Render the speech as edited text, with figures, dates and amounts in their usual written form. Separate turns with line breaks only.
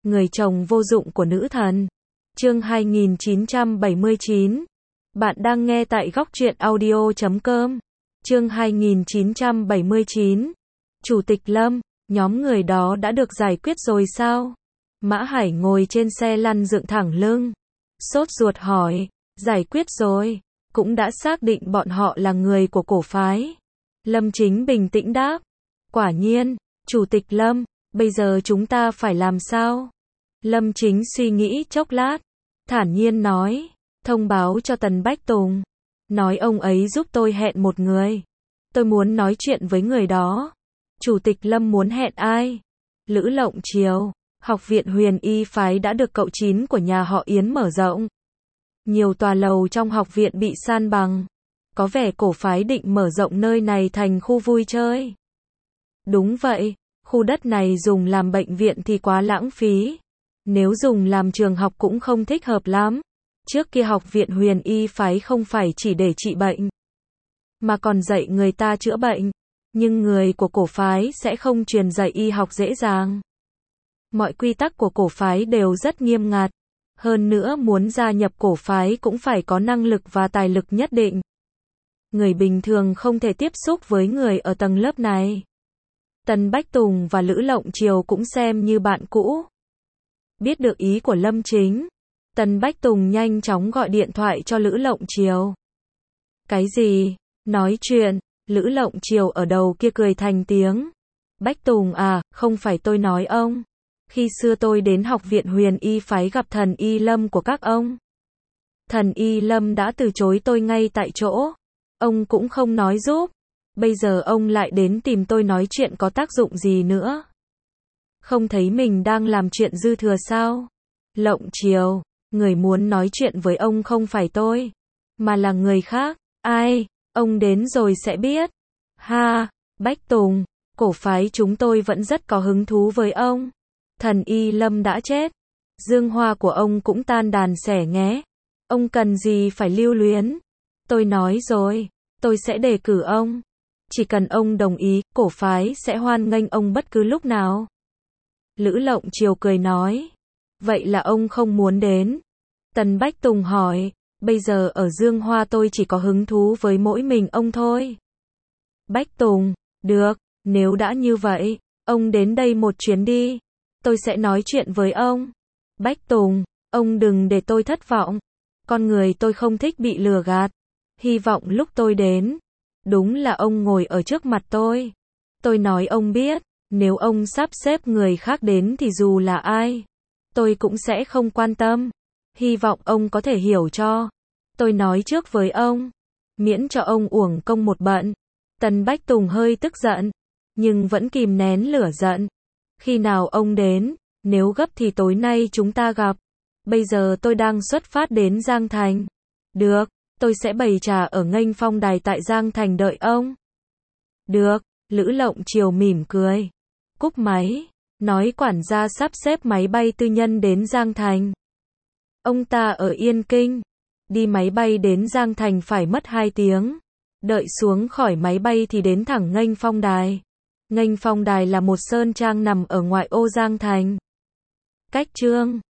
người chồng vô dụng của nữ thần. Chương 2979. Bạn đang nghe tại góc truyện audio.com. Chương 2979. Chủ tịch Lâm, nhóm người đó đã được giải quyết rồi sao? Mã Hải ngồi trên xe lăn dựng thẳng lưng, sốt ruột hỏi, giải quyết rồi, cũng đã xác định bọn họ là người của cổ phái. Lâm Chính bình tĩnh đáp, quả nhiên, Chủ tịch Lâm, bây giờ chúng ta phải làm sao? Lâm Chính suy nghĩ chốc lát, thản nhiên nói, thông báo cho Tần Bách Tùng, nói ông ấy giúp tôi hẹn một người. Tôi muốn nói chuyện với người đó. Chủ tịch Lâm muốn hẹn ai? Lữ Lộng Triều. Học viện Huyền Y phái đã được cậu Chín của nhà họ Yến mở rộng. Nhiều tòa lầu trong học viện bị san bằng. Có vẻ cổ phái định mở rộng nơi này thành khu vui chơi. Đúng vậy, khu đất này dùng làm bệnh viện thì quá lãng phí. Nếu dùng làm trường học cũng không thích hợp lắm. Trước kia học viện Huyền Y phái không phải chỉ để trị bệnh, mà còn dạy người ta chữa bệnh. Nhưng người của cổ phái sẽ không truyền dạy y học dễ dàng. Mọi quy tắc của cổ phái đều rất nghiêm ngặt. Hơn nữa muốn gia nhập cổ phái cũng phải có năng lực và tài lực nhất định. Người bình thường không thể tiếp xúc với người ở tầng lớp này. Tần Bách Tùng và Lữ Lộng Triều cũng xem như bạn cũ. Biết được ý của Lâm Chính, Tần Bách Tùng nhanh chóng gọi điện thoại cho Lữ Lộng Triều. Cái gì? Nói chuyện. Lữ Lộng Triều ở đầu kia cười thành tiếng. Bách Tùng à, không phải tôi nói ông. Khi xưa tôi đến học viện Huyền Y phái gặp thần Y Lâm của các ông. Thần Y Lâm đã từ chối tôi ngay tại chỗ. Ông cũng không nói giúp. Bây giờ ông lại đến tìm tôi nói chuyện có tác dụng gì nữa? Không thấy mình đang làm chuyện dư thừa sao? Lộng Triều, người muốn nói chuyện với ông không phải tôi, mà là người khác. Ai? Ông đến rồi sẽ biết. Ha, Bách Tùng, cổ phái chúng tôi vẫn rất có hứng thú với ông. Thần Y Lâm đã chết. Dương hoa của ông cũng tan đàn xẻ nghé. Ông cần gì phải lưu luyến? Tôi nói rồi, tôi sẽ đề cử ông. Chỉ cần ông đồng ý, cổ phái sẽ hoan nghênh ông bất cứ lúc nào. Lữ Lộng Triều cười nói. Vậy là ông không muốn đến? Tần Bách Tùng hỏi. Bây giờ ở Dương Hoa tôi chỉ có hứng thú với mỗi mình ông thôi. Bách Tùng, được, nếu đã như vậy, ông đến đây một chuyến đi. Tôi sẽ nói chuyện với ông. Bách Tùng, ông đừng để tôi thất vọng. Con người tôi không thích bị lừa gạt. Hy vọng lúc tôi đến, đúng là ông ngồi ở trước mặt tôi. Tôi nói ông biết, nếu ông sắp xếp người khác đến thì dù là ai, tôi cũng sẽ không quan tâm. Hy vọng ông có thể hiểu cho. Tôi nói trước với ông, miễn cho ông uổng công một bận. Tần Bách Tùng hơi tức giận, nhưng vẫn kìm nén lửa giận. Khi nào ông đến, nếu gấp thì tối nay chúng ta gặp. Bây giờ tôi đang xuất phát đến Giang Thành. Được, tôi sẽ bày trà ở Nghênh Phong Đài tại Giang Thành đợi ông. Được, Lữ Lộng Triều mỉm cười. Cúp máy, nói quản gia sắp xếp máy bay tư nhân đến Giang Thành. Ông ta ở Yên Kinh. Đi máy bay đến Giang Thành phải mất 2 tiếng. Đợi xuống khỏi máy bay thì đến thẳng Nghênh Phong Đài. Nghênh Phong Đài là một sơn trang nằm ở ngoại ô Giang Thành. Cách Chương